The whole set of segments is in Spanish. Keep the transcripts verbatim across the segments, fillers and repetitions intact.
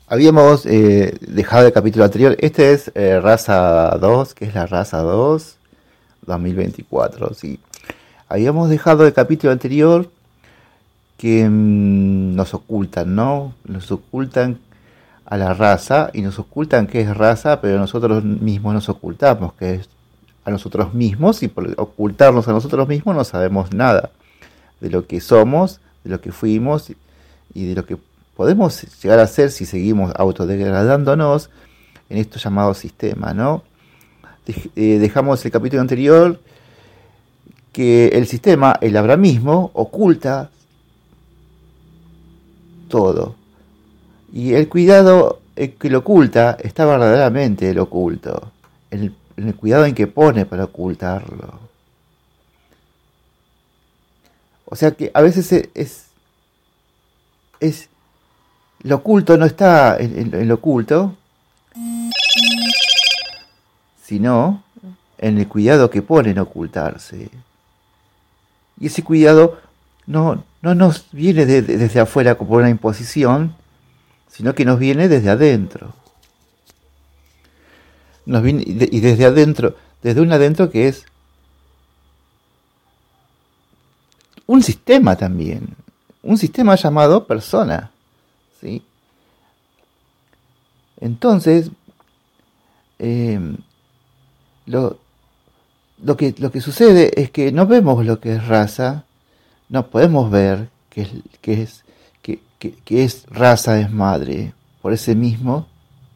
Habíamos eh, dejado el capítulo anterior. Este es eh, Raza dos, que es la Raza dos dos mil veinticuatro. Sí. Habíamos dejado el capítulo anterior que mmm, nos ocultan, ¿no? Nos ocultan a la raza y nos ocultan qué es raza, pero nosotros mismos nos ocultamos qué es a nosotros mismos, y por ocultarnos a nosotros mismos no sabemos nada de lo que somos, de lo que fuimos y de lo que podemos llegar a ser si seguimos autodegradándonos en esto llamado sistema, ¿no? Dej- eh, dejamos el capítulo anterior que el sistema, el abramismo, oculta todo. Y el cuidado eh, que lo oculta está verdaderamente el oculto, en el, en el cuidado en que pone para ocultarlo. O sea que a veces es, es, es lo oculto no está en, en, en lo oculto, sino en el cuidado que pone en ocultarse. Y ese cuidado no, no nos viene de, de, desde afuera como una imposición, sino que nos viene desde adentro. Nos viene, y desde adentro, desde un adentro que es un sistema también, un sistema llamado persona, ¿sí? Entonces, eh, lo, lo, que, lo que sucede es que no vemos lo que es raza, no podemos ver que es, que es, que, que, que es raza, es madre, por ese mismo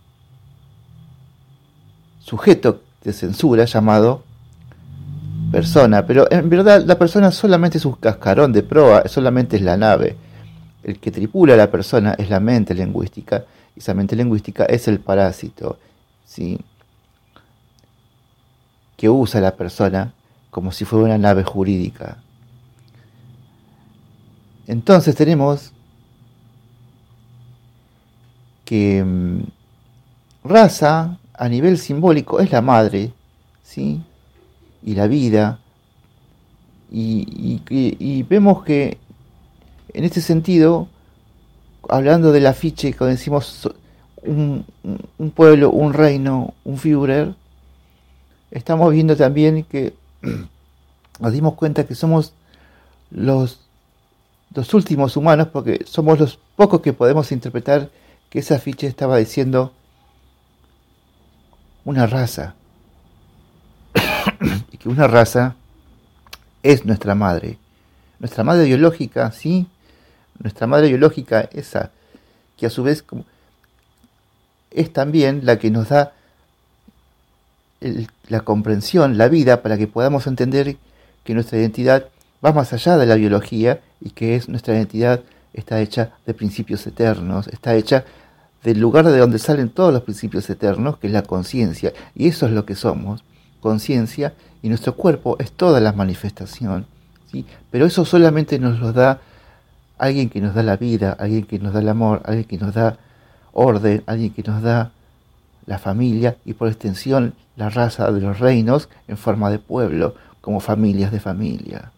sujeto de censura llamado persona, pero en verdad la persona solamente es un cascarón de proa, solamente es la nave. El que tripula a la persona es la mente lingüística, y esa mente lingüística es el parásito, ¿sí? Que usa a la persona como si fuera una nave jurídica. Entonces tenemos que mmm, raza a nivel simbólico es la madre, ¿sí? Y la vida, y, y, y vemos que en este sentido, hablando del afiche, cuando decimos un, un pueblo, un reino, un Führer, estamos viendo también que nos dimos cuenta que somos los, los últimos humanos, porque somos los pocos que podemos interpretar que ese afiche estaba diciendo una raza, y que una raza es nuestra madre, nuestra madre biológica, ¿sí? Nuestra madre biológica, esa, que a su vez es también la que nos da el, la comprensión, la vida, para que podamos entender que nuestra identidad va más allá de la biología, y que es nuestra identidad está hecha de principios eternos, está hecha del lugar de donde salen todos los principios eternos, que es la conciencia, y eso es lo que somos, conciencia, y nuestro cuerpo es toda la manifestación, ¿sí? Pero eso solamente nos lo da alguien que nos da la vida, alguien que nos da el amor, alguien que nos da orden, alguien que nos da la familia, y por extensión la raza de los reinos en forma de pueblo, como familias de familia.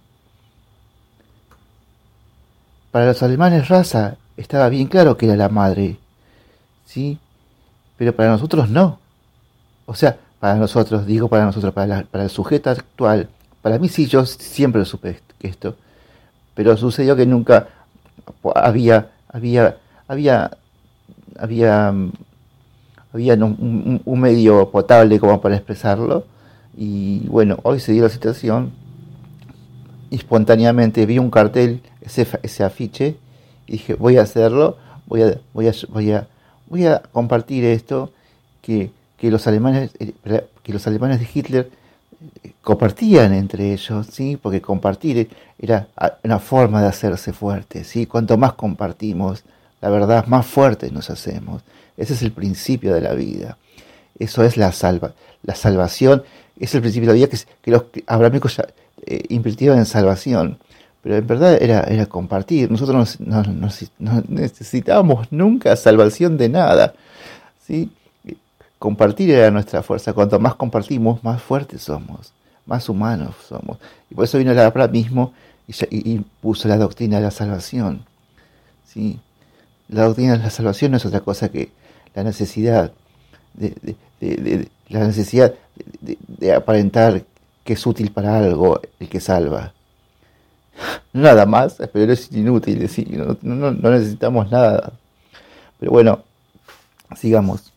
Para los alemanes raza estaba bien claro que era la madre, ¿sí? Pero para nosotros no. O sea, para nosotros, digo para nosotros, para, la, para el sujeto actual, para mí sí, yo siempre supe esto, pero sucedió que nunca había, había, había, había, había un, un, un medio potable como para expresarlo, y bueno, hoy se dio la situación, y espontáneamente vi un cartel, ese, ese afiche, y dije, voy a hacerlo, voy a, voy a, voy a, voy a compartir esto, que, que los alemanes, que los alemanes de Hitler compartían entre ellos, ¿sí? Porque compartir era una forma de hacerse fuerte, ¿sí? Cuanto más compartimos, la verdad, más fuertes nos hacemos. Ese es el principio de la vida. Eso es la salva, la salvación, es el principio de la vida que, que los abrahámicos eh, invirtieron en salvación. Pero en verdad era, era compartir. Nosotros no, no, no, no necesitábamos nunca salvación de nada, ¿sí? Compartir era nuestra fuerza. Cuanto más compartimos, más fuertes somos, más humanos somos. Y por eso vino el abrahamismo y, y, y puso la doctrina de la salvación, ¿sí? La doctrina de la salvación no es otra cosa que la necesidad de, de, de, de- la necesidad de, de- de aparentar que es útil para algo el que salva. Nada más, pero es inútil, sí, no, no, no necesitamos nada. Pero bueno, sigamos.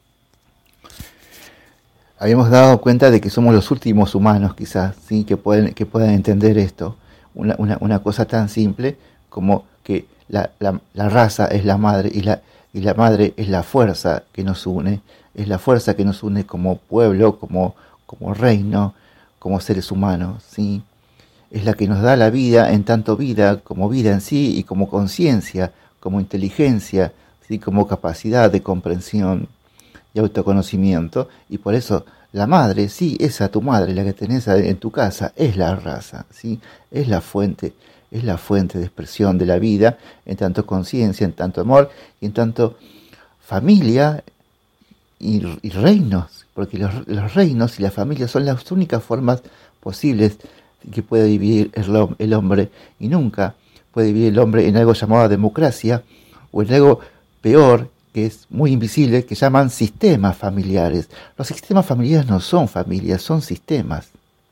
Habíamos dado cuenta de que somos los últimos humanos, quizás, ¿sí? que pueden, que puedan entender esto. Una, una, una cosa tan simple como que la, la, la raza es la madre y la, y la madre es la fuerza que nos une, es la fuerza que nos une como pueblo, como, como reino, como seres humanos, ¿sí? Es la que nos da la vida en tanto vida como vida en sí y como conciencia, como inteligencia, ¿sí? Como capacidad de comprensión y autoconocimiento, y por eso la madre, sí, esa tu madre, la que tenés en tu casa, es la raza, sí, es la fuente, es la fuente de expresión de la vida, en tanto conciencia, en tanto amor, y en tanto familia y, y reinos, porque los, los reinos y la familia son las únicas formas posibles que puede vivir el, el hombre, y nunca puede vivir el hombre en algo llamado democracia, o en algo peor, que es muy invisible, que llaman sistemas familiares. Los sistemas familiares no son familias, son sistemas.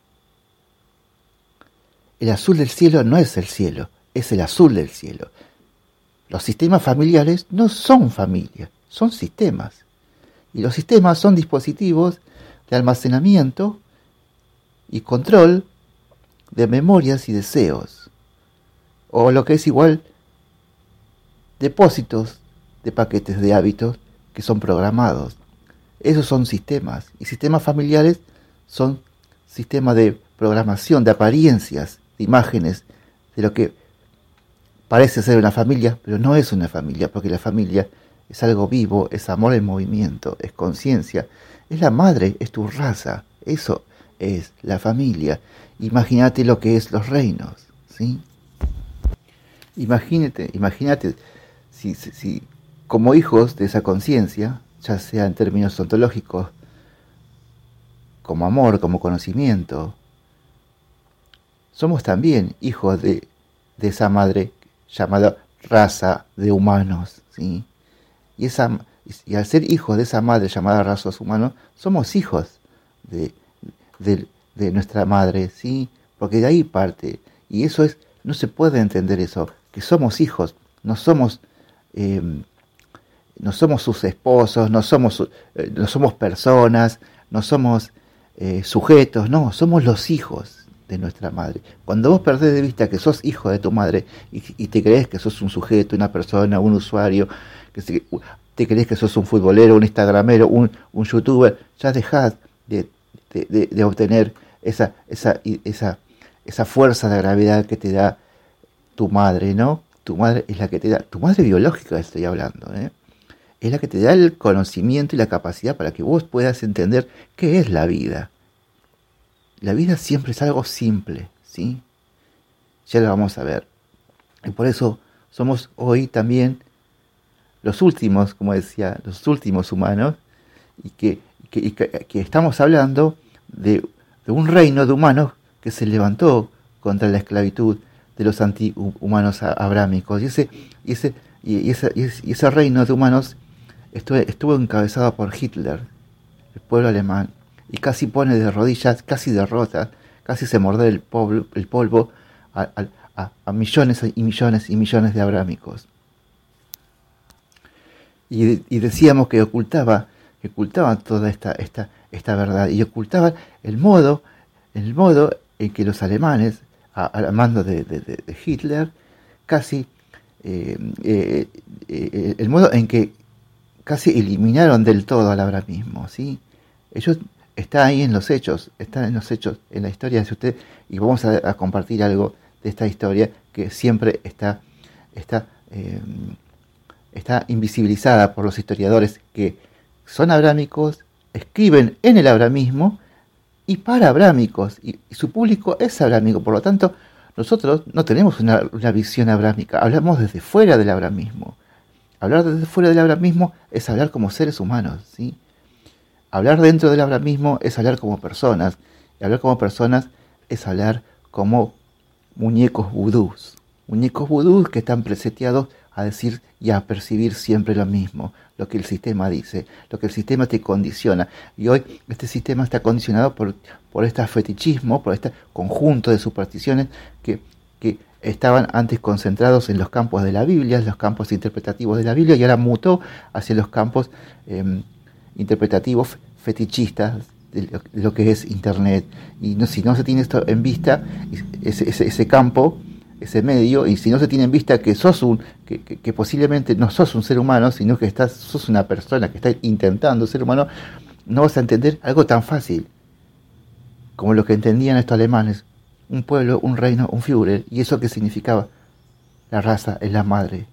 El azul del cielo no es el cielo, es el azul del cielo. Los sistemas familiares no son familias, son sistemas. Y los sistemas son dispositivos de almacenamiento y control de memorias y deseos. O lo que es igual, depósitos de paquetes de hábitos que son programados. Esos son sistemas. Y sistemas familiares son sistemas de programación, de apariencias, de imágenes, de lo que parece ser una familia, pero no es una familia, porque la familia es algo vivo, es amor en movimiento, es conciencia, es la madre, es tu raza. Eso es la familia. Imagínate lo que es los reinos, ¿sí? Imagínate, imagínate si, si, si como hijos de esa conciencia, ya sea en términos ontológicos, como amor, como conocimiento, somos también hijos de, de esa madre llamada raza de humanos, ¿sí? Y, esa, y al ser hijos de esa madre llamada raza de humanos, somos hijos de, de, de nuestra madre, ¿sí? Porque de ahí parte. Y eso es, no se puede entender eso, que somos hijos, no somos... Eh, no somos sus esposos, no somos, eh, no somos personas, no somos eh, sujetos, no, somos los hijos de nuestra madre. Cuando vos perdés de vista que sos hijo de tu madre y, y te crees que sos un sujeto, una persona, un usuario, que se, te crees que sos un futbolero, un instagramero, un, un youtuber, ya dejás de, de, de, de obtener esa, esa, esa, esa fuerza de gravedad que te da tu madre, ¿no? Tu madre es la que te da, tu madre biológica estoy hablando, ¿eh? Es la que te da el conocimiento y la capacidad para que vos puedas entender qué es la vida. La vida siempre es algo simple, ¿sí? Ya lo vamos a ver. Y por eso somos hoy también los últimos, como decía, los últimos humanos, y que, que, y que, que estamos hablando de, de un reino de humanos que se levantó contra la esclavitud de los antihumanos abrámicos. Y ese, y ese, y ese, y ese, y ese reino de humanos Estuvo, estuvo encabezado por Hitler, el pueblo alemán, y casi pone de rodillas, casi derrota, casi se morde el polvo, el polvo a, a, a millones y millones y millones de abrámicos. Y, y decíamos que ocultaba, que ocultaba toda esta, esta, esta verdad, y ocultaba el modo, el modo en que los alemanes, al mando de, de, de Hitler, casi eh, eh, eh, el modo en que casi eliminaron del todo al abramismo, ¿sí? Ellos está ahí en los hechos, está en los hechos, en la historia de usted, y vamos a, a compartir algo de esta historia que siempre está, está, eh, está invisibilizada por los historiadores que son abrámicos, escriben en el abramismo y para abrámicos, y, y su público es abrámico, por lo tanto, nosotros no tenemos una, una visión abrámica, hablamos desde fuera del abramismo. Hablar desde fuera del abramismo es hablar como seres humanos, ¿sí? Hablar dentro del abramismo es hablar como personas. Y hablar como personas es hablar como muñecos vudús. Muñecos vudús que están preseteados a decir y a percibir siempre lo mismo, lo que el sistema dice, lo que el sistema te condiciona. Y hoy este sistema está condicionado por, por este fetichismo, por este conjunto de supersticiones que, que estaban antes concentrados en los campos de la Biblia, en los campos interpretativos de la Biblia, y ahora mutó hacia los campos eh, interpretativos fetichistas de lo, de lo que es Internet. Y no, si no se tiene esto en vista, ese, ese, ese campo, ese medio, y si no se tiene en vista que sos un, que, que, que posiblemente no sos un ser humano, sino que estás, sos una persona que está intentando ser humano, no vas a entender algo tan fácil como lo que entendían estos alemanes: un pueblo, un reino, un Führer. ¿Y eso qué significaba? La raza es la madre,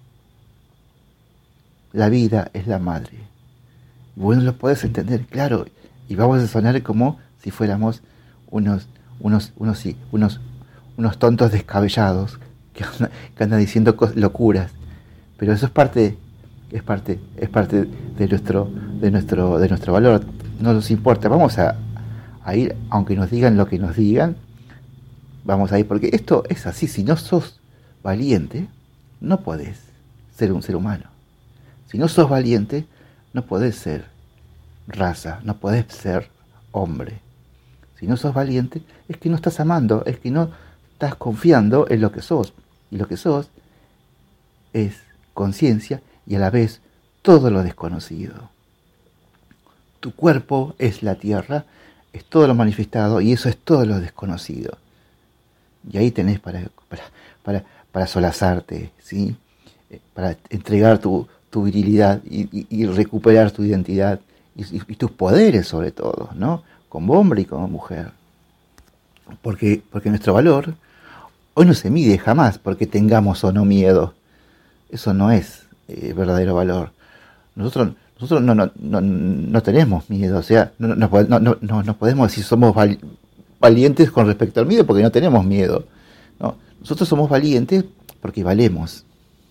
la vida es la madre. Bueno, lo puedes entender, claro, y vamos a sonar como si fuéramos unos, unos, unos, sí, unos unos tontos descabellados que andan, que andan diciendo cosas, locuras, pero eso es parte, es parte, es parte de nuestro, de nuestro, de nuestro valor. No nos importa, vamos a, a ir, aunque nos digan lo que nos digan, vamos a ir, porque esto es así. Si no sos valiente, no podés ser un ser humano. Si no sos valiente, no podés ser raza, no podés ser hombre. Si no sos valiente, es que no estás amando, es que no estás confiando en lo que sos, y lo que sos es conciencia y a la vez todo lo desconocido. Tu cuerpo es la tierra, es todo lo manifestado, y eso es todo lo desconocido. Y ahí tenés para, para, para, para solazarte, ¿sí? Para entregar tu, tu virilidad y, y, y recuperar tu identidad y, y, y tus poderes, sobre todo, ¿no? Como hombre y como mujer. Porque, porque nuestro valor hoy no se mide jamás porque tengamos o no miedo. Eso no es eh, verdadero valor. Nosotros, nosotros no, no, no, no tenemos miedo. O sea, no, no, no, no, no podemos decir somos valientes con respecto al miedo porque no tenemos miedo. No, nosotros somos valientes porque valemos.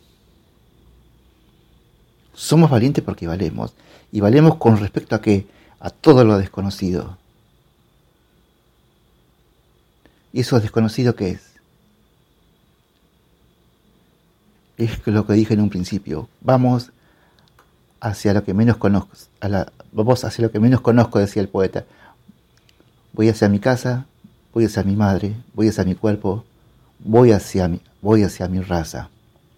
Somos valientes porque valemos. Y valemos con respecto a qué? A todo lo desconocido. ¿Y eso desconocido qué es? Es lo que dije en un principio. Vamos hacia lo que menos conozco. A la, vamos hacia lo que menos conozco, decía el poeta. Voy hacia mi casa, voy hacia mi madre, voy hacia mi cuerpo, voy hacia mi, voy hacia mi raza.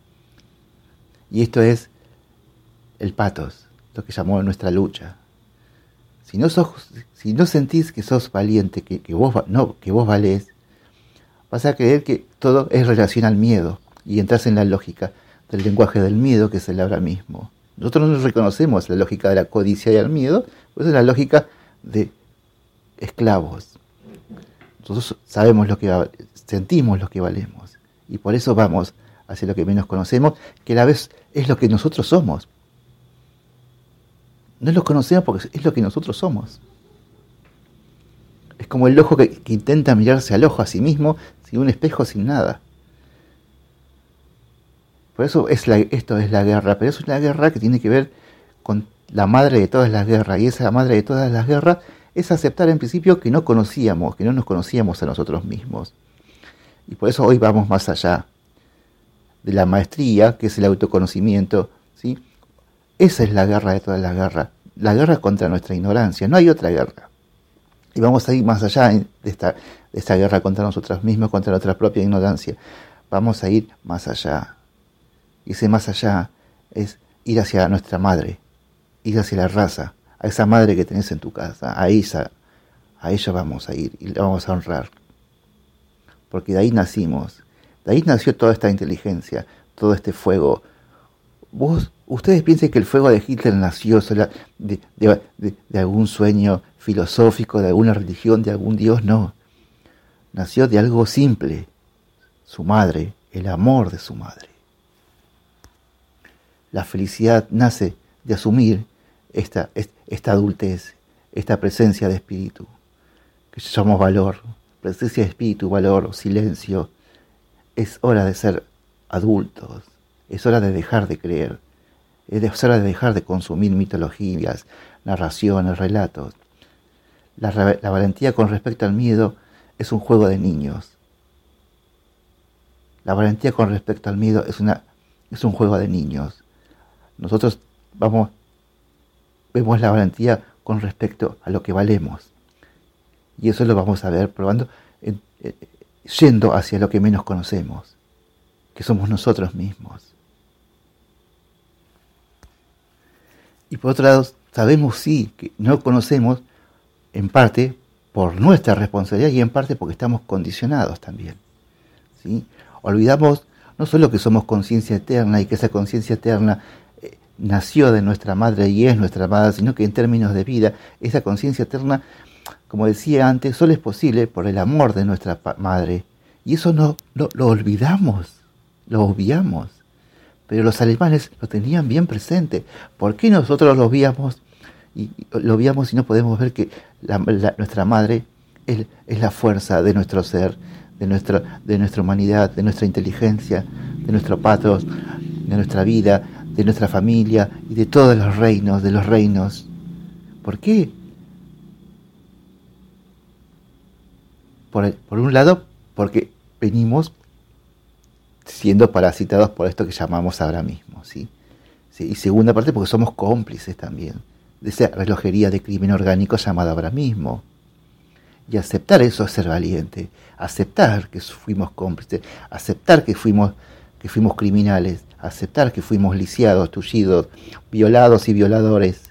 Y esto es el pathos, lo que llamó nuestra lucha. Si no sos, si no sentís que sos valiente, que, que vos no, que vos valés, vas a creer que todo es relación al miedo y entras en la lógica del lenguaje del miedo, que es el ahora mismo. Nosotros no nos reconocemos la lógica de la codicia y el miedo, pues es la lógica de esclavos. Nosotros sabemos lo que sentimos lo que valemos y por eso vamos hacia lo que menos conocemos, que a la vez es lo que nosotros somos. No lo conocemos porque es lo que nosotros somos. Es como el ojo que, que intenta mirarse al ojo a sí mismo sin un espejo, sin nada. Por eso es la, esto es la guerra, pero es una guerra que tiene que ver con la madre de todas las guerras, y esa madre de todas las guerras es aceptar en principio que no conocíamos, que no nos conocíamos a nosotros mismos. Y por eso hoy vamos más allá de la maestría, que es el autoconocimiento, ¿sí? Esa es la guerra de todas las guerras, la guerra contra nuestra ignorancia, no hay otra guerra. Y vamos a ir más allá de esta, de esta guerra contra nosotros mismos, contra nuestra propia ignorancia. Vamos a ir más allá. Y ese más allá es ir hacia nuestra madre, ir hacia la raza, a esa madre que tenés en tu casa, a esa, a ella vamos a ir y la vamos a honrar. Porque de ahí nacimos, de ahí nació toda esta inteligencia, todo este fuego. Vos, ustedes piensen que el fuego de Hitler nació de, de, de, de algún sueño filosófico, de alguna religión, de algún dios, no. Nació de algo simple, su madre, el amor de su madre. La felicidad nace de asumir esta, esta adultez, esta presencia de espíritu, que llamamos valor, presencia de espíritu, valor, silencio. Es hora de ser adultos, es hora de dejar de creer, es hora de dejar de consumir mitologías, narraciones, relatos. La, la valentía con respecto al miedo es un juego de niños. La valentía con respecto al miedo es una es un juego de niños. Nosotros vamos, vemos la valentía con respecto a lo que valemos. Y eso lo vamos a ver probando, eh, eh, yendo hacia lo que menos conocemos, que somos nosotros mismos. Y por otro lado, sabemos sí que no conocemos, en parte por nuestra responsabilidad y en parte porque estamos condicionados también, ¿sí? Olvidamos no solo que somos conciencia eterna y que esa conciencia eterna eh, nació de nuestra madre y es nuestra madre, sino que en términos de vida, esa conciencia eterna, como decía antes, solo es posible por el amor de nuestra madre. Y eso no, no lo olvidamos, lo obviamos. Pero los alemanes lo tenían bien presente. ¿Por qué nosotros lo obviamos y, y lo obviamos y no podemos ver que la, la, nuestra madre es, es la fuerza de nuestro ser, de nuestra, de nuestra humanidad, de nuestra inteligencia, de nuestro pathos, de nuestra vida, de nuestra familia y de todos los reinos, de los reinos? ¿Por qué? Por, el, por un lado, porque venimos siendo parasitados por esto que llamamos ahora mismo, ¿sí? ¿Sí? Y segunda parte, porque somos cómplices también de esa relojería de crimen orgánico llamada ahora mismo. Y aceptar eso es ser valiente, aceptar que fuimos cómplices, aceptar que fuimos, que fuimos criminales, aceptar que fuimos lisiados, tullidos, violados y violadores.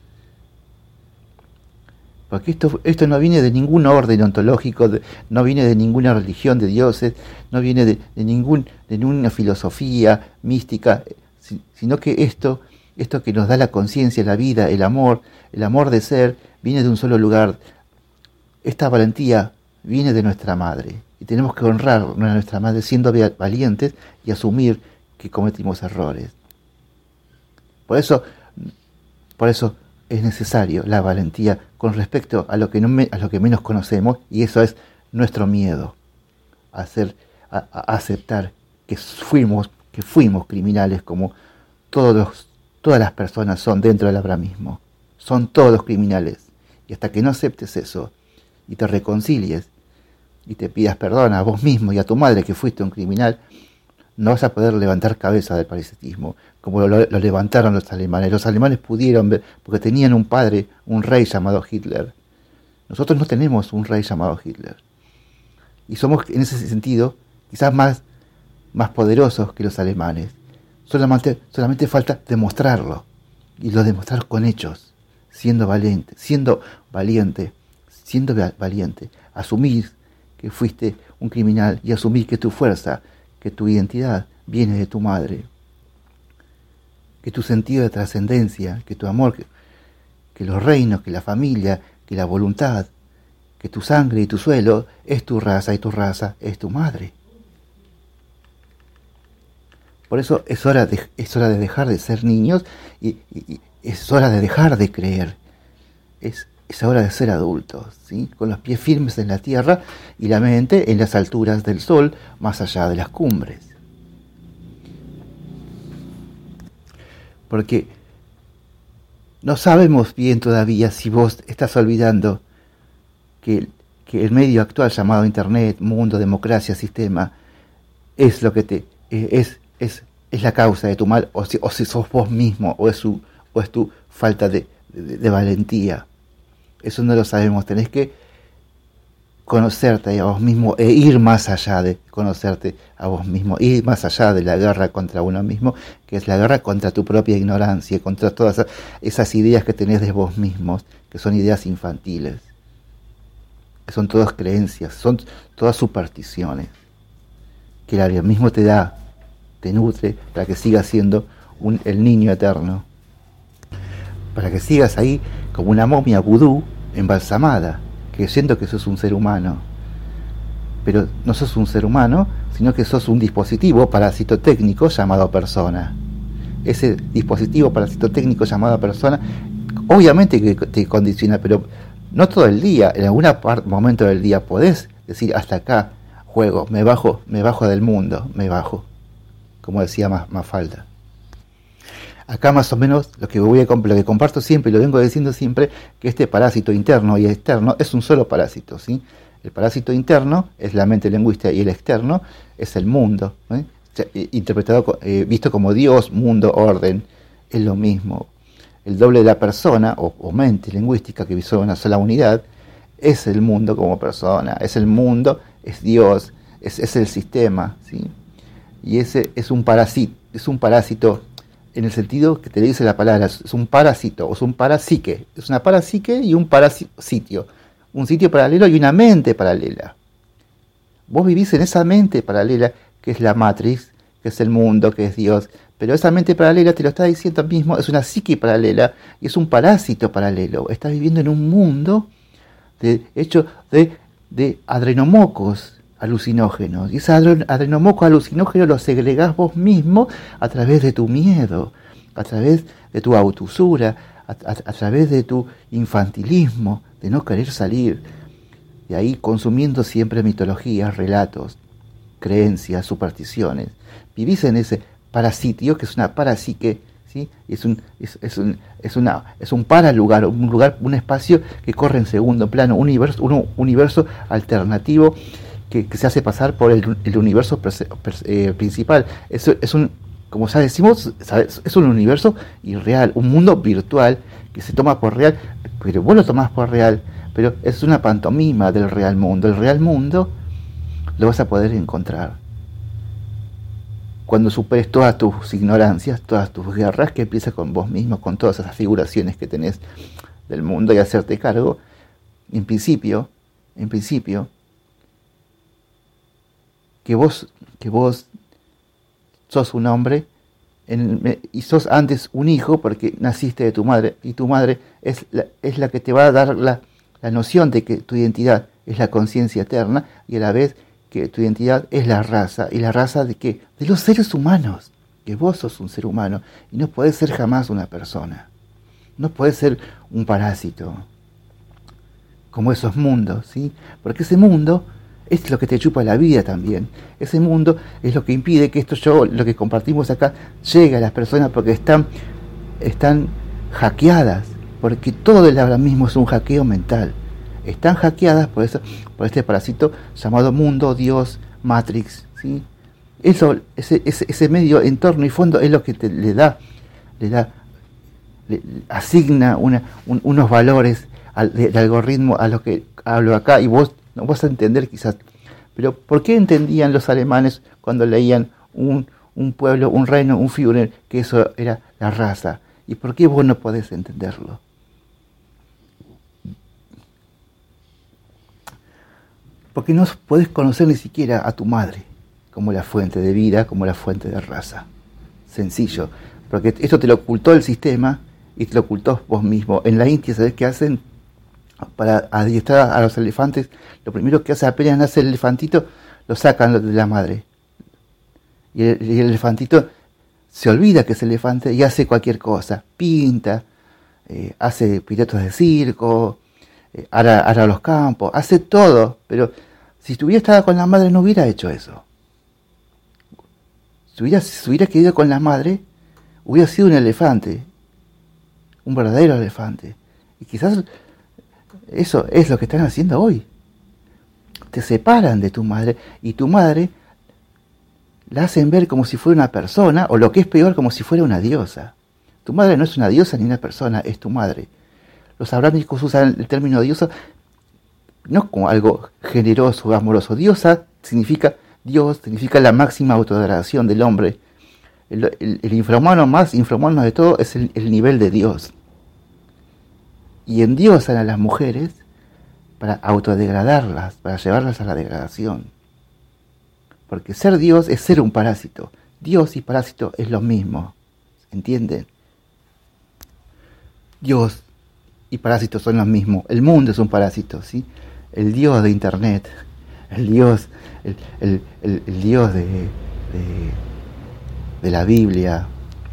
Porque esto, esto no viene de ningún orden ontológico, de, no viene de ninguna religión de dioses, no viene de, de, ningún, de ninguna filosofía mística, si, sino que esto, esto que nos da la conciencia, la vida, el amor, el amor de ser, viene de un solo lugar. Esta valentía viene de nuestra madre y tenemos que honrar a nuestra madre siendo valientes y asumir que cometimos errores. Por eso, por eso es necesario la valentía con respecto a lo que, no me, a lo que menos conocemos, y eso es nuestro miedo a, hacer, a, a aceptar que fuimos, que fuimos criminales, como todos los, todas las personas son dentro del abrahamismo. Son todos criminales. Y hasta que no aceptes eso y te reconcilies y te pidas perdón a vos mismo y a tu madre que fuiste un criminal, no vas a poder levantar cabeza del parasitismo, como lo, lo levantaron los alemanes. Los alemanes pudieron ver, porque tenían un padre, un rey llamado Hitler. Nosotros no tenemos un rey llamado Hitler. Y somos, en ese sentido, quizás más, más poderosos que los alemanes. Solamente, solamente falta demostrarlo. Y lo demostrar con hechos. Siendo valiente, siendo valiente, siendo valiente. Asumir que fuiste un criminal y asumir que tu fuerza, que tu identidad viene de tu madre, que tu sentido de trascendencia, que tu amor, que, que los reinos, que la familia, que la voluntad, que tu sangre y tu suelo es tu raza y tu raza es tu madre. Por eso es hora de, es hora de dejar de ser niños y, y, y es hora de dejar de creer. Es, es hora de ser adultos, ¿sí? Con los pies firmes en la tierra y la mente en las alturas del sol, más allá de las cumbres. Porque no sabemos bien todavía si vos estás olvidando que, que el medio actual llamado Internet, mundo, democracia, sistema, es lo que te es, es, es la causa de tu mal, o si, o si sos vos mismo, o es, su, o es tu falta de, de, de valentía. Eso no lo sabemos. Tenés que conocerte a vos mismo e ir más allá de conocerte a vos mismo, ir más allá de la guerra contra uno mismo, que es la guerra contra tu propia ignorancia, contra todas esas ideas que tenés de vos mismos, que son ideas infantiles, que son todas creencias, son todas supersticiones, que el arianismo te da, te nutre para que sigas siendo un, el niño eterno, para que sigas ahí como una momia vudú embalsamada, creyendo que sos un ser humano. Pero no sos un ser humano, sino que sos un dispositivo parasitotécnico llamado persona. Ese dispositivo parasitotécnico llamado persona, obviamente que te condiciona, pero no todo el día. En algún momento del día podés decir, hasta acá juego, me bajo, me bajo del mundo, me bajo. Como decía Mafalda. Acá más o menos lo que voy a lo que comparto siempre y lo vengo diciendo siempre, que este parásito interno y externo es un solo parásito, ¿sí? El parásito interno es la mente lingüística y el externo es el mundo, ¿eh? interpretado, eh, visto como Dios, mundo, orden, es lo mismo. El doble de la persona, o, o mente lingüística, que visó una sola unidad, es el mundo como persona, es el mundo, es Dios, es, es el sistema, ¿sí? Y ese es un parásito, es un parásito en el sentido que te dice la palabra, es un parásito, o es un parapsique, es una parapsique y un parasitio, un sitio paralelo y una mente paralela. Vos vivís en esa mente paralela que es la Matrix, que es el mundo, que es Dios, pero esa mente paralela, te lo está diciendo mismo, es una psique paralela y es un parásito paralelo. Estás viviendo en un mundo de, hecho de, de adrenomocos alucinógenos, y ese adrenomoco alucinógeno lo segregás vos mismo a través de tu miedo, a través de tu autousura, a, a, a través de tu infantilismo, de no querer salir. De ahí consumiendo siempre mitologías, relatos, creencias, supersticiones. Vivís en ese parasitio, que es una parapsique, ¿sí? Es un, es, es un, es una, es un paralugar, un lugar, un espacio que corre en segundo plano, un universo, un universo alternativo que, que se hace pasar por el, el universo perse, per, eh, principal. Es, es un, como ya decimos, ¿sabes? Es un universo irreal, un mundo virtual que se toma por real, pero vos lo tomás por real, pero es una pantomima del real mundo. El real mundo lo vas a poder encontrar cuando superes todas tus ignorancias, todas tus guerras, que empieces con vos mismo, con todas esas figuraciones que tenés del mundo y hacerte cargo. En principio, en principio, que vos, que vos sos un hombre en, y sos antes un hijo porque naciste de tu madre, y tu madre es la, es la que te va a dar la, la noción de que tu identidad es la conciencia eterna, y a la vez que tu identidad es la raza, y la raza de que de los seres humanos, que vos sos un ser humano y no podés ser jamás una persona, no podés ser un parásito como esos mundos, ¿sí? Porque ese mundo es lo que te chupa la vida también. Ese mundo es lo que impide que esto, yo, lo que compartimos acá, llegue a las personas, porque están, están hackeadas, porque todo el ahora mismo es un hackeo mental. Están hackeadas por eso, por este parásito llamado mundo, Dios, Matrix, ¿sí? Eso, ese, ese, ese medio entorno y fondo es lo que te, le da, le da, le asigna una, un, unos valores al, de, de algoritmo a lo que hablo acá, y vos no vas a entender quizás, pero ¿por qué entendían los alemanes cuando leían un, un pueblo, un reino, un Führer, que eso era la raza? ¿Y por qué vos no podés entenderlo? Porque no podés conocer ni siquiera a tu madre como la fuente de vida, como la fuente de raza. Sencillo, porque esto te lo ocultó el sistema y te lo ocultó vos mismo. En la India, ¿sabés qué hacen? Para adiestrar a los elefantes, lo primero que hace apenas nace el elefantito, lo sacan de la madre. Y el, y el elefantito se olvida que es elefante y hace cualquier cosa. Pinta, eh, hace piruetos de circo, eh, ara, ara los campos, hace todo. Pero si estuviera estado con la madre no hubiera hecho eso. Si hubiera, si hubiera querido con la madre, hubiera sido un elefante. Un verdadero elefante. Y quizás eso es lo que están haciendo hoy. Te separan de tu madre y tu madre la hacen ver como si fuera una persona, o lo que es peor, como si fuera una diosa. Tu madre no es una diosa ni una persona, es tu madre. Los abrámicos usan el término diosa no como algo generoso o amoroso. Diosa significa Dios, significa la máxima autodegradación del hombre. El, el, el infrahumano más infrahumano de todo es el, el nivel de Dios. Y endiosan a las mujeres para autodegradarlas, para llevarlas a la degradación. Porque ser Dios es ser un parásito. Dios y parásito es lo mismo. ¿Entienden? Dios y parásito son lo mismo. El mundo es un parásito, ¿sí? El Dios de Internet, el Dios, el, el, el, el Dios de, de, de la Biblia,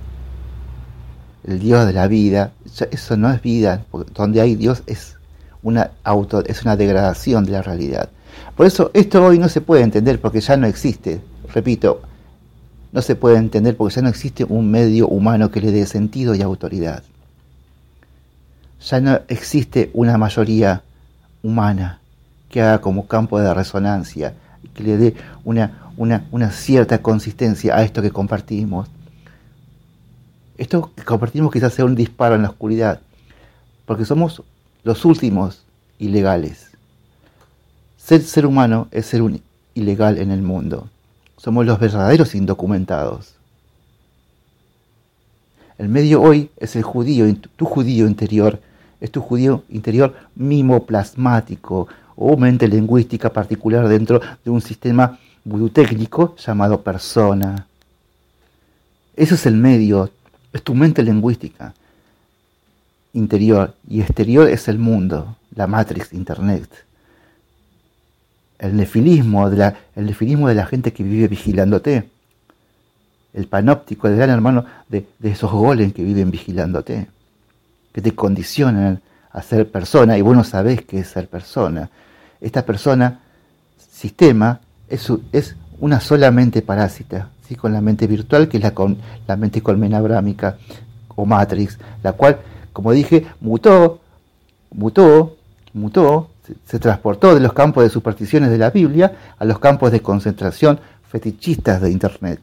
el Dios de la vida, eso no es vida, porque donde hay Dios es una auto, es una degradación de la realidad. Por eso esto hoy no se puede entender, porque ya no existe. Repito, no se puede entender porque ya no existe un medio humano que le dé sentido y autoridad. Ya no existe una mayoría humana que haga como campo de resonancia, que le dé una, una, una cierta consistencia a esto que compartimos. Esto que compartimos quizás sea un disparo en la oscuridad, porque somos los últimos ilegales. Ser ser humano es ser un ilegal en el mundo. Somos los verdaderos indocumentados. El medio hoy es el judío, tu judío interior, es tu judío interior mimoplasmático o mente lingüística particular dentro de un sistema budotécnico llamado persona. Eso es el medio, es tu mente lingüística interior, y exterior es el mundo, la Matrix, Internet. El nefilismo de la, el nefilismo de la gente que vive vigilándote. El panóptico, el gran hermano de, de esos golems que viven vigilándote, que te condicionan a ser persona, y vos no sabés qué es ser persona. Esta persona, sistema, es, es una sola mente parásita, ¿sí? Con la mente virtual, que es la, con, la mente colmena abrámica o Matrix, la cual, como dije, mutó, mutó, mutó, se, se transportó de los campos de supersticiones de la Biblia a los campos de concentración fetichistas de Internet.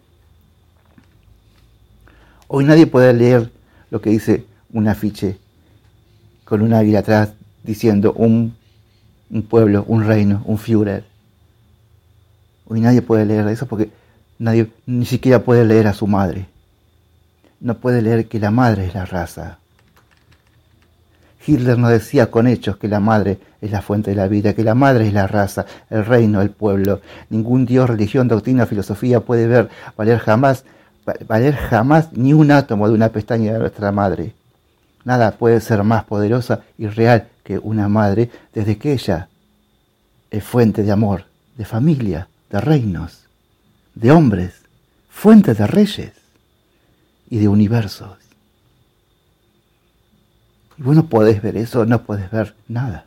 Hoy nadie puede leer lo que dice un afiche con un águila atrás diciendo un, un pueblo, un reino, un Führer. Hoy nadie puede leer eso porque nadie ni siquiera puede leer a su madre. No puede leer que la madre es la raza. Hitler nos decía con hechos que la madre es la fuente de la vida, que la madre es la raza, el reino, el pueblo. Ningún dios, religión, doctrina, filosofía puede ver valer jamás valer jamás ni un átomo de una pestaña de nuestra madre. Nada puede ser más poderosa y real que una madre desde que ella es fuente de amor, de familia, de reinos, de hombres, fuente de reyes y de universos. Y vos no podés ver eso, no podés ver nada.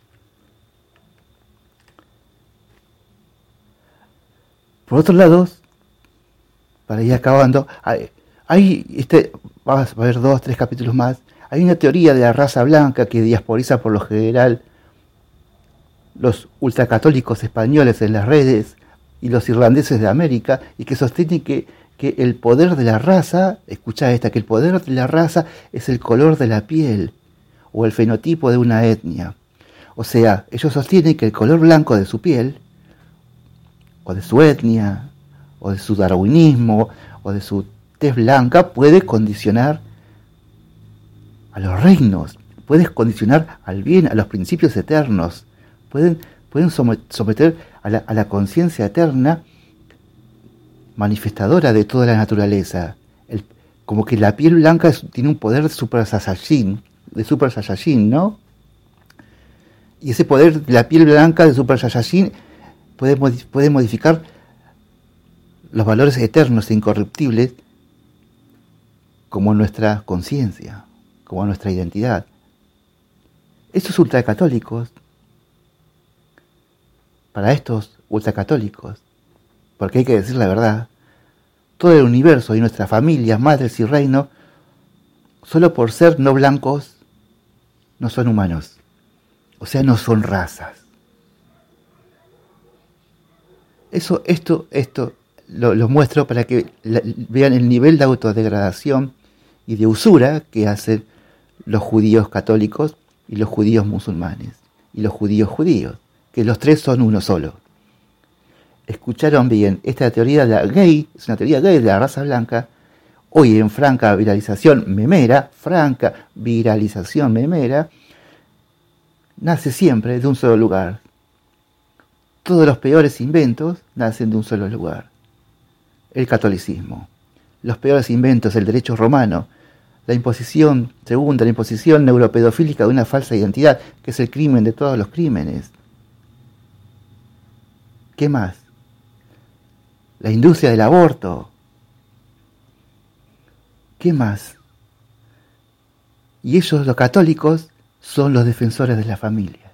Por otro lado, para ir acabando, hay, hay este, vas a ver dos, tres capítulos más, hay una teoría de la raza blanca que diasporiza por lo general los ultracatólicos españoles en las redes y los irlandeses de América, y que sostiene que, que el poder de la raza, escucha esta, que el poder de la raza es el color de la piel o el fenotipo de una etnia. O sea, ellos sostienen que el color blanco de su piel o de su etnia o de su darwinismo, o de su tez blanca, puede condicionar a los reinos, puede condicionar al bien, a los principios eternos, pueden, pueden someter a la, a la conciencia eterna manifestadora de toda la naturaleza. El, como que la piel blanca es, tiene un poder de super saiyajin, de super saiyajin, ¿no? Y ese poder de la piel blanca de super saiyajin puede, puede modificar los valores eternos e incorruptibles como nuestra conciencia, como nuestra identidad. Estos ultracatólicos, para estos ultracatólicos, porque hay que decir la verdad, todo el universo y nuestras familias, madres y reinos, solo por ser no blancos, no son humanos. O sea, no son razas. Eso, esto, esto, Lo, lo muestro para que la, vean el nivel de autodegradación y de usura que hacen los judíos católicos y los judíos musulmanes y los judíos judíos, que los tres son uno solo. Escucharon bien, esta teoría de la gay, es una teoría gay de la raza blanca, hoy en franca viralización memera, franca viralización memera, nace siempre de un solo lugar. Todos los peores inventos nacen de un solo lugar. El catolicismo, los peores inventos, el derecho romano, la imposición, segunda, la imposición neuropedofílica de una falsa identidad, que es el crimen de todos los crímenes. ¿Qué más? La industria del aborto. ¿Qué más? Y ellos, los católicos, son los defensores de la familia.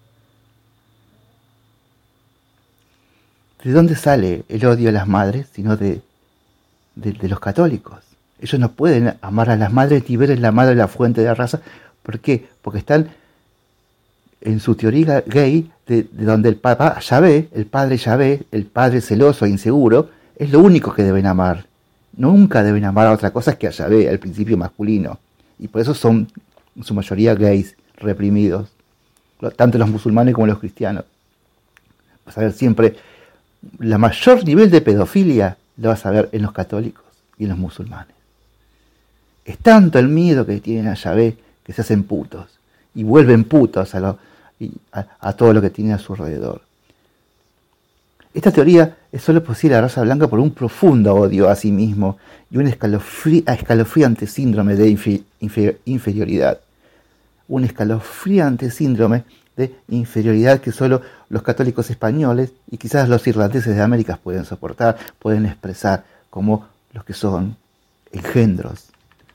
¿De dónde sale el odio a las madres? Sino de, de, de los católicos. Ellos no pueden amar a las madres ni ver en la madre la fuente de la raza. ¿Por qué? Porque están en su teoría gay, de, de donde el papá Yahvé, el padre Yahvé, el padre celoso e inseguro, es lo único que deben amar. Nunca deben amar a otra cosa que a Yahvé, al principio masculino. Y por eso son en su mayoría gays, reprimidos, tanto los musulmanes como los cristianos. Vas a ver siempre, la mayor nivel de pedofilia lo vas a ver en los católicos y en los musulmanes. Es tanto el miedo que tienen a Yahvé que se hacen putos y vuelven putos a, lo, a, a todo lo que tienen a su alrededor. Esta teoría es solo posible a la raza blanca por un profundo odio a sí mismo y un escalofri- escalofriante síndrome de infer- infer- inferioridad. Un escalofriante síndrome de inferioridad que solo los católicos españoles y quizás los irlandeses de América pueden soportar, pueden expresar como los que son engendros.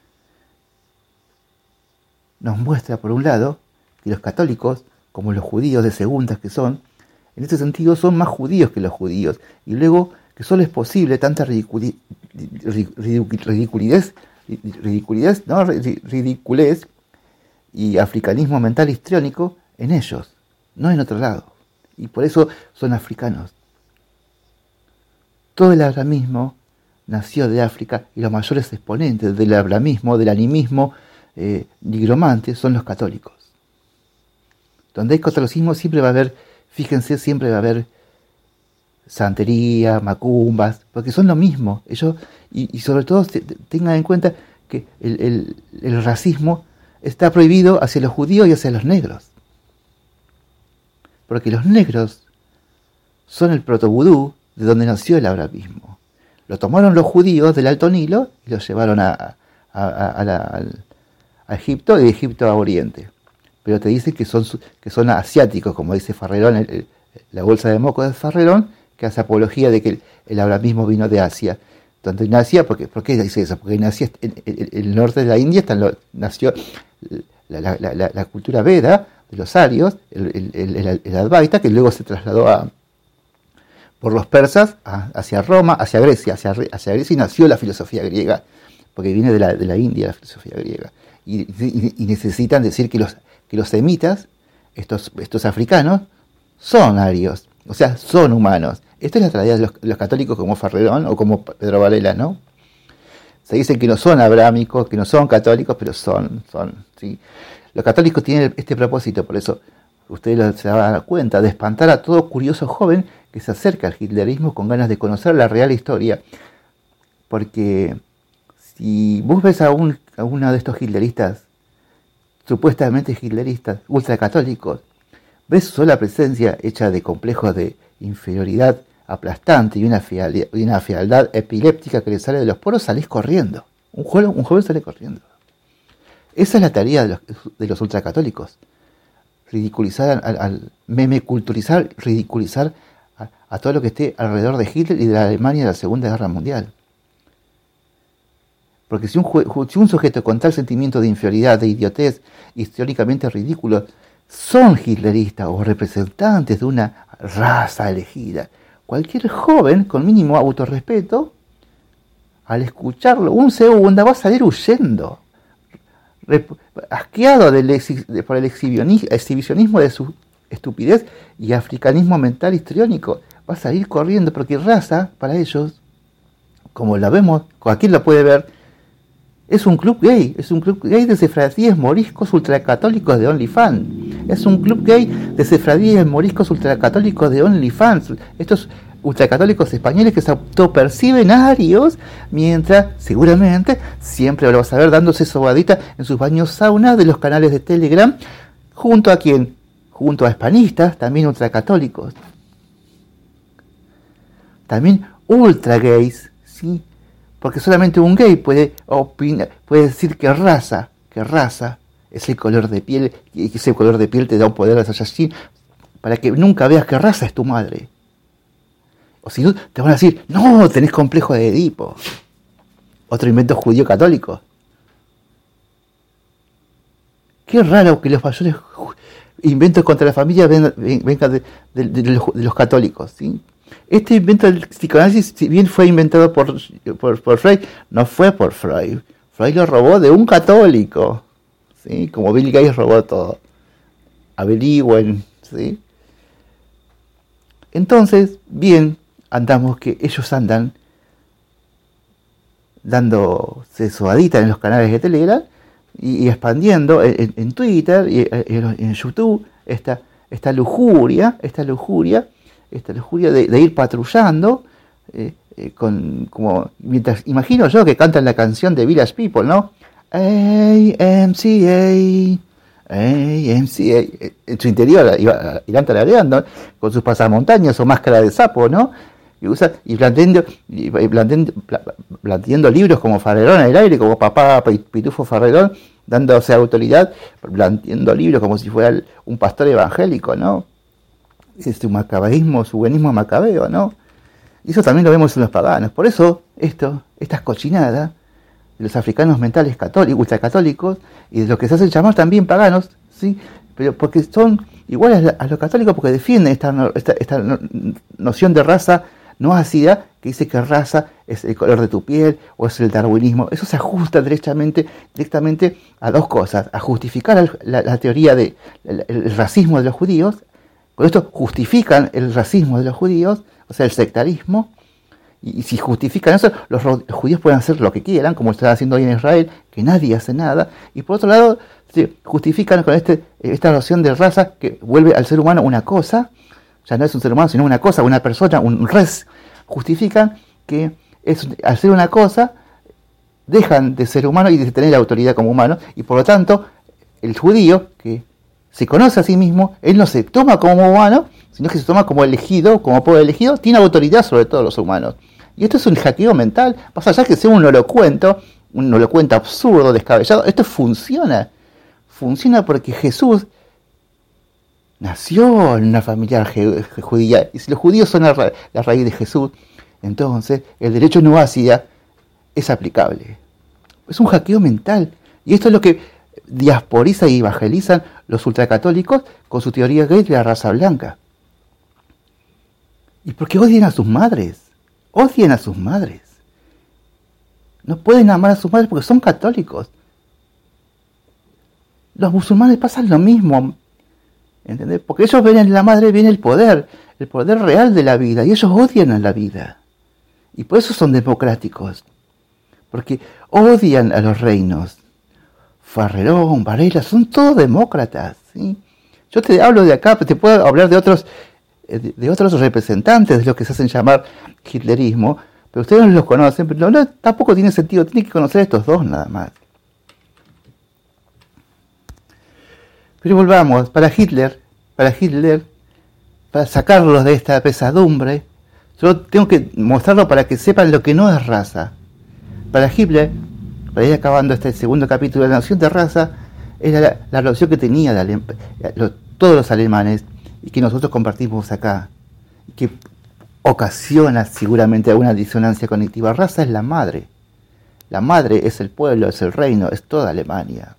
Nos muestra, por un lado, que los católicos, como los judíos de segundas que son, en este sentido son más judíos que los judíos, y luego que solo es posible tanta ridiculi- ridiculidez, ridiculidez, no, ridiculez y africanismo mental histriónico en ellos, no en otro lado, y por eso son africanos. Todo el abramismo nació de África y los mayores exponentes del abramismo, del animismo eh, nigromante son los católicos. Donde hay catolicismo siempre va a haber, fíjense, siempre va a haber santería, macumbas, porque son lo mismo. Ellos, y, y sobre todo tengan en cuenta que el, el, el racismo está prohibido hacia los judíos y hacia los negros. Porque los negros son el protovudú de donde nació el abramismo. Lo tomaron los judíos del Alto Nilo y lo llevaron a, a, a, a, la, a Egipto y de Egipto a Oriente. Pero te dicen que son, que son asiáticos, como dice Farrerón, el, el, la bolsa de moco de Farrerón, que hace apología de que el, el abramismo vino de Asia. Donde en Asia, porque, ¿por qué dice eso? Porque en Asia, en, en, en el norte de la India, está lo, nació la, la, la, la, la cultura Veda de los arios, el, el, el, el Advaita, que luego se trasladó a, por los persas a, hacia Roma, hacia Grecia, hacia, hacia Grecia, y nació la filosofía griega, porque viene de la, de la India la filosofía griega. Y, y, y necesitan decir que los, que los semitas, estos, estos africanos, son arios, o sea, son humanos. Esto es la tradición de los, los católicos como Farrerón o como Pedro Varela, ¿no? Se dicen que no son abrámicos, que no son católicos, pero son, son, ¿sí? Los católicos tienen este propósito, por eso ustedes se van a dar cuenta, de espantar a todo curioso joven que se acerca al hitlerismo con ganas de conocer la real historia. Porque si vos ves a, un, a uno de estos hitleristas, supuestamente hitleristas, ultracatólicos, ves sola presencia hecha de complejos de inferioridad aplastante y una, fealdad, y una fealdad epiléptica que le sale de los poros, salís corriendo. Un joven, un joven sale corriendo. Esa es la tarea de los, de los ultracatólicos. Ridiculizar al, al meme, culturizar, ridiculizar a, a todo lo que esté alrededor de Hitler y de la Alemania de la Segunda Guerra Mundial. Porque si un, si un sujeto con tal sentimiento de inferioridad, de idiotez, históricamente ridículo, son hitleristas o representantes de una raza elegida, cualquier joven con mínimo autorrespeto, al escucharlo un segundo va a salir huyendo, asqueado del exhi- de, por el exhibicionismo de su estupidez y africanismo mental histriónico. Va a salir corriendo porque raza, para ellos, como la vemos, aquí lo puede ver, es un club gay, es un club gay de sefardíes moriscos ultracatólicos de OnlyFans. Es un club gay de sefardíes moriscos ultracatólicos de OnlyFans. Estos ultracatólicos españoles que se autoperciben arios, mientras seguramente siempre lo vas a ver dándose sobadita en sus baños sauna de los canales de Telegram, junto a quien, junto a hispanistas, también ultracatólicos. También ultra gays, ¿sí? Porque solamente un gay puede opinar, puede decir que raza, que raza es el color de piel, y que ese color de piel te da un poder de así, para que nunca veas qué raza es tu madre. O si no, te van a decir, no, tenés complejo de Edipo. Otro invento judío católico. Qué raro que los mayores inventos contra la familia vengan venga de, de, de, de, los, de los católicos, ¿sí? Este invento del psicoanálisis, si bien fue inventado por, por, por Freud, no fue por Freud. Freud lo robó de un católico, ¿sí? Como Bill Gates robó todo. averigüen, ¿sí? Entonces, bien, andamos que ellos andan dándose sobadita en los canales de Telegram y, y expandiendo en, en Twitter y en, en YouTube esta, esta lujuria, esta lujuria, esta lujuria de, de ir patrullando eh, eh, con como mientras imagino yo que cantan la canción de Village People, ¿no? A M C A, A M C A, en su interior irán tarareando con sus pasamontañas o máscara de sapo, ¿no? Y usa y planteando, y planteando, planteando libros como Farrerón en el aire, como Papá Pitufo Farrerón, dándose autoridad, planteando libros como si fuera un pastor evangélico, ¿no? Es su macabeísmo, su buenismo macabeo, ¿no? Y eso también lo vemos en los paganos. Por eso, esto, estas cochinadas de los africanos mentales católicos, ultracatólicos, y de los que se hacen llamar también paganos, ¿sí? Pero porque son iguales a los católicos porque defienden esta, esta, esta noción de raza no ácida, que dice que raza es el color de tu piel o es el darwinismo. Eso se ajusta directamente, directamente a dos cosas: a justificar el, la, la teoría del de, el racismo de los judíos. Con esto justifican el racismo de los judíos, o sea, el sectarismo. Y, y si justifican eso, los, los judíos pueden hacer lo que quieran, como están haciendo hoy en Israel, que nadie hace nada. Y por otro lado, se justifican con este, esta noción de raza que vuelve al ser humano una cosa. Ya no es un ser humano, sino una cosa, una persona, un res. Justifican que es, al ser una cosa, dejan de ser humano y de tener la autoridad como humano, y por lo tanto, el judío, que se conoce a sí mismo, él no se toma como humano, sino que se toma como elegido, como pueblo elegido, tiene autoridad sobre todos los humanos. Y esto es un hackeo mental, pasa allá que sea un holocuento, un holocuento absurdo, descabellado. Esto funciona, funciona porque Jesús nació en una familia judía, y si los judíos son la, ra- la raíz de Jesús, entonces el derecho no ácida es aplicable. Es un hackeo mental, y esto es lo que diasporiza y evangelizan los ultracatólicos con su teoría gay de la raza blanca. ¿Y por qué odian a sus madres? Odian a sus madres. No pueden amar a sus madres porque son católicos. Los musulmanes pasan lo mismo. ¿Entendés? Porque ellos ven en la madre, viene el poder, el poder real de la vida, y ellos odian a la vida. Y por eso son democráticos. Porque odian a los reinos. Farrerón, Varela, son todos demócratas, ¿sí? Yo te hablo de acá, te puedo hablar de otros, de, de otros representantes de lo que se hacen llamar hitlerismo, pero ustedes no los conocen, pero no, tampoco tiene sentido, tienen que conocer a estos dos nada más. Pero volvamos, para Hitler, para Hitler, para sacarlos de esta pesadumbre, yo tengo que mostrarlo para que sepan lo que no es raza. Para Hitler, para ir acabando este segundo capítulo de la noción de raza, era la, la noción que tenía de ale, lo, todos los alemanes y que nosotros compartimos acá, y que ocasiona seguramente alguna disonancia cognitiva. Raza es la madre. La madre es el pueblo, es el reino, es toda Alemania.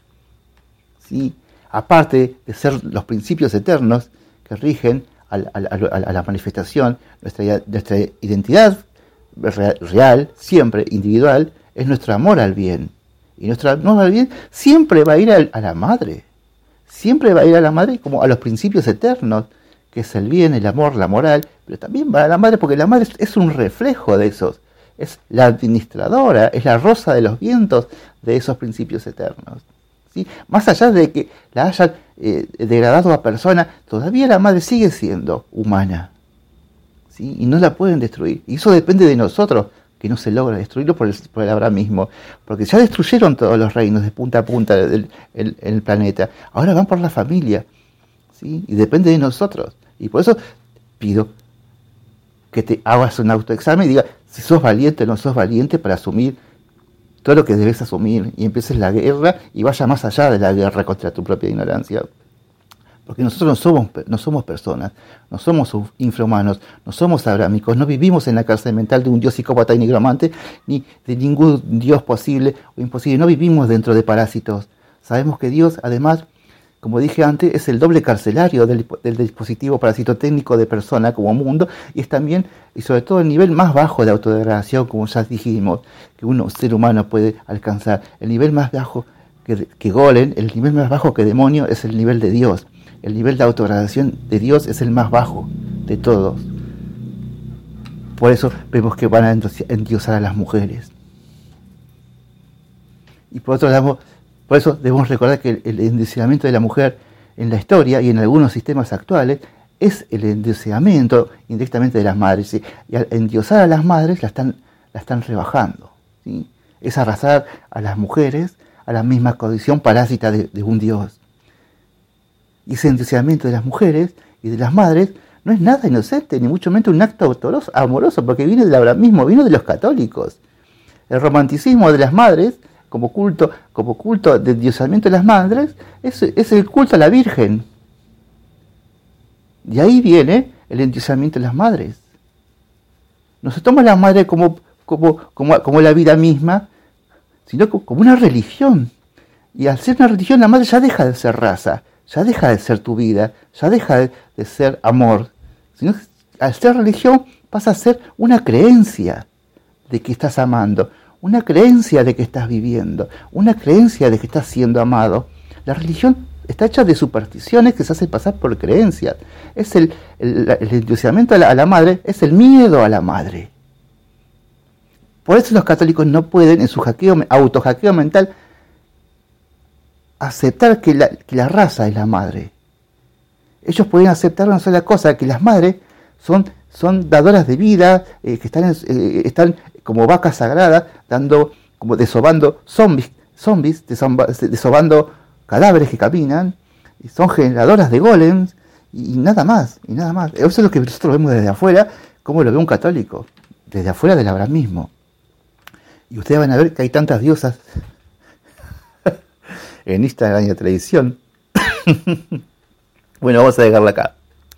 ¿Sí? Aparte de ser los principios eternos que rigen a, a, a, a la manifestación, nuestra, nuestra identidad real, siempre individual, es nuestro amor al bien. Y nuestro amor al bien siempre va a ir a, a la madre. Siempre va a ir a la madre como a los principios eternos, que es el bien, el amor, la moral, pero también va a la madre porque la madre es un reflejo de esos. Es la administradora, es la rosa de los vientos de esos principios eternos. ¿Sí? Más allá de que la hayan eh, degradado a persona, todavía la madre sigue siendo humana, ¿sí? Y no la pueden destruir. Y eso depende de nosotros, que no se logra destruirlo por el, por el ahora mismo. Porque ya destruyeron todos los reinos de punta a punta del el, el planeta. Ahora van por la familia, ¿sí? Y depende de nosotros. Y por eso pido que te hagas un autoexamen y digas si sos valiente o no sos valiente para asumir todo lo que debes asumir, y empieces la guerra y vaya más allá de la guerra contra tu propia ignorancia. Porque nosotros no somos, no somos personas, no somos infrahumanos, no somos abrámicos, no vivimos en la cárcel mental de un dios psicópata y nigromante, ni de ningún dios posible o imposible. No vivimos dentro de parásitos. Sabemos que Dios, además, como dije antes, es el doble carcelario del, del dispositivo parasitotécnico de persona como mundo, y es también, y sobre todo, el nivel más bajo de autodegradación, como ya dijimos, que un ser humano puede alcanzar. El nivel más bajo que, que Golem, el nivel más bajo que demonio, es el nivel de Dios. el nivel de autogradación de Dios es el más bajo de todos. Por eso vemos que van a endiosar a las mujeres. Y por otro lado, por eso debemos recordar que el, el endiosamiento de la mujer en la historia y en algunos sistemas actuales es el endiosamiento indirectamente de las madres, ¿sí? Y al endiosar a las madres la están, la están rebajando, ¿sí? Es arrasar a las mujeres a la misma condición parásita de, de un dios. Y ese endiosamiento de las mujeres y de las madres no es nada inocente, ni mucho menos un acto amoroso, porque viene del abrahamismo, vino de los católicos. El romanticismo de las madres, como culto, como culto de endiosamiento de las madres, es, es el culto a la Virgen. De ahí viene el endiosamiento de las madres. No se toma la madre como, como, como, como la vida misma, sino como una religión. Y al ser una religión, la madre ya deja de ser raza, ya deja de ser tu vida, ya deja de, de ser amor. Sino que al ser religión pasa a ser una creencia de que estás amando, una creencia de que estás viviendo, una creencia de que estás siendo amado. La religión está hecha de supersticiones que se hacen pasar por creencias. Es el, el, el endiosamiento a la, a la madre, es el miedo a la madre. Por eso los católicos no pueden, en su hackeo, autohackeo mental, aceptar que la, que la raza es la madre. Ellos pueden aceptar una sola cosa, que las madres son, son dadoras de vida, eh, que están, eh, están como vacas sagradas, dando, como desobando zombies, zombies desobando cadáveres que caminan, y son generadoras de golems, y, y nada más, y nada más. Eso es lo que nosotros vemos desde afuera, como lo ve un católico, desde afuera del abrahamismo. Y ustedes van a ver que hay tantas diosas en Instagram y la televisión. Bueno, vamos a dejarla acá.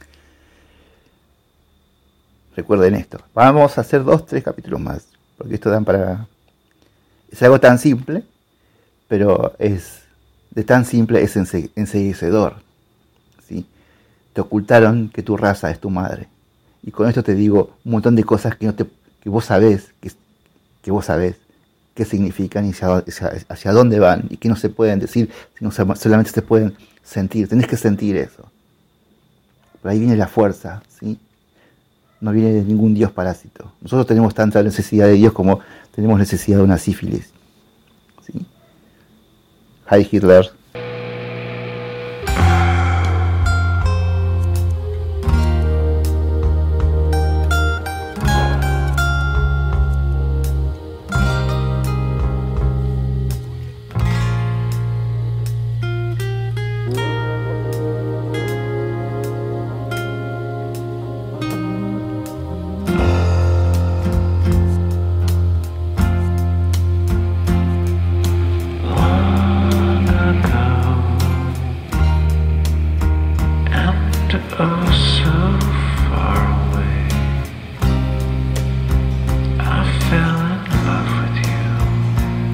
Recuerden esto. Vamos a hacer dos, tres capítulos más, porque esto dan para... Es algo tan simple, pero es de tan simple es enseguecedor, ¿sí? Te ocultaron que tu raza es tu madre. Y con esto te digo un montón de cosas que, no te, que vos sabés, que, que vos sabés qué significan y hacia, hacia, hacia dónde van, y que no se pueden decir, sino solamente se pueden sentir. Tenés que sentir eso. Por ahí viene la fuerza, ¿sí? No viene de ningún dios parásito. Nosotros tenemos tanta necesidad de Dios como tenemos necesidad de una sífilis, ¿sí? Hi Hitler.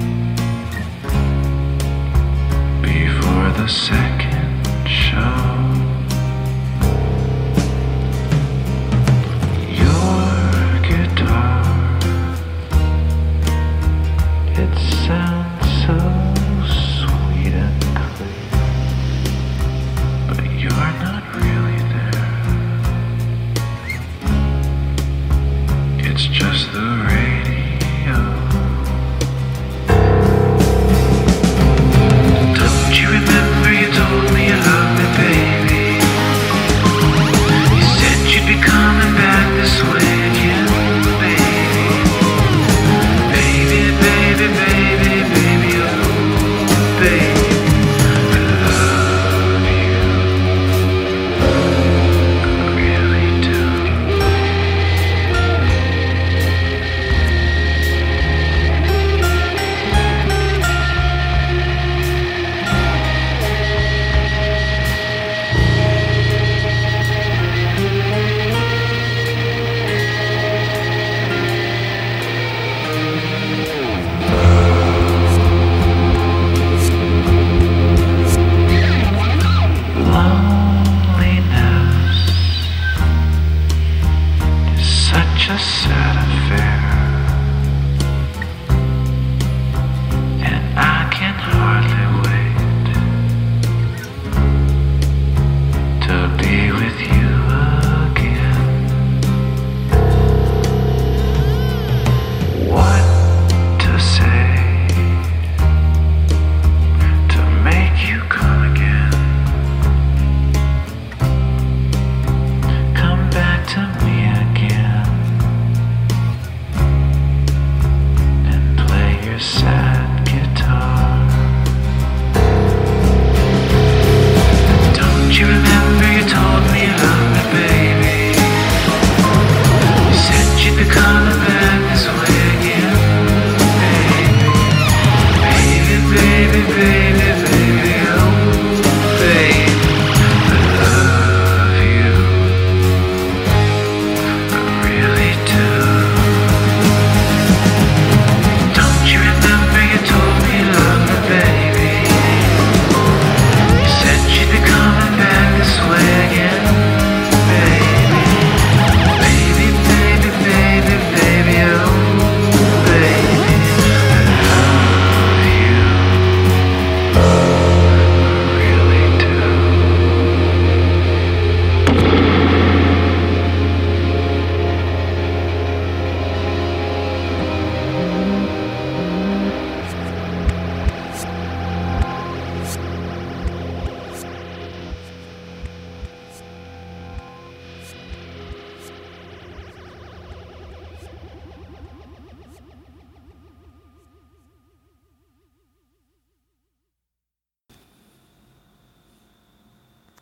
Second show.